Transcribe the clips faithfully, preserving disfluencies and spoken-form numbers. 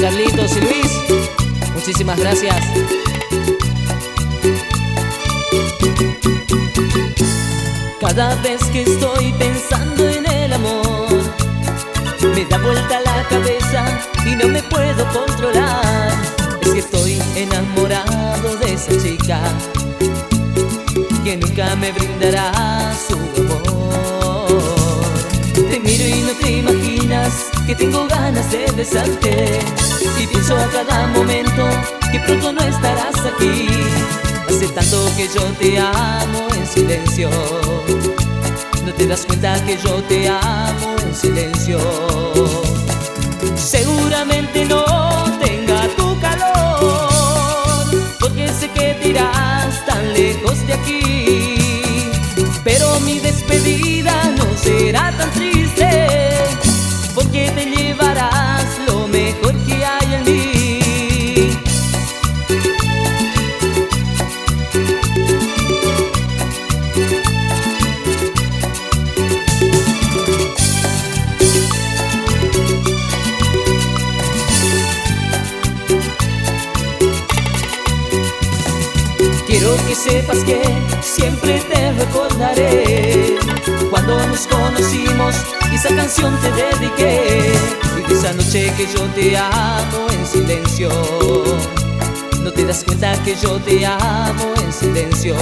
Carlitos y Luis, muchísimas gracias. Cada vez que estoy pensando en el amor, me da vuelta la cabeza y no me puedo controlar. Es que estoy enamorado de esa chica que nunca me brindará su amor. Te miro y no te imaginas que tengo ganas de besarte, y pienso a cada momento que pronto no estarás aquí. Hace tanto que yo te amo en silencio, no te das cuenta que yo te amo en silencio. Seguramente no tenga tu calor, porque sé que te irás tan lejos de aquí. Pero mi despedida no será tan triste, porque te llevarás lo mejor que hay en mí. Quiero que sepas que siempre te recordaré cuando nos conocimos y esa canción te dediqué. Y esa noche que yo te amo en silencio, no te das cuenta que yo te amo en silencio.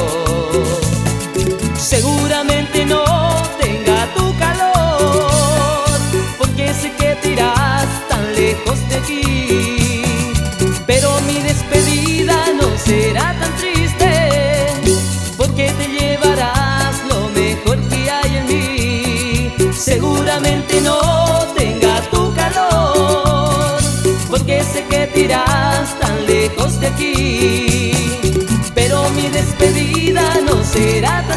Seguramente no tenga tu calor, porque sé que te irás tan lejos de aquí. Pero mi despedida no será tan triste, porque te llevarás lo mejor que hay en mí. Seguramente no tenga tu calor, porque sé que te irás tan lejos de aquí. Pero mi despedida no será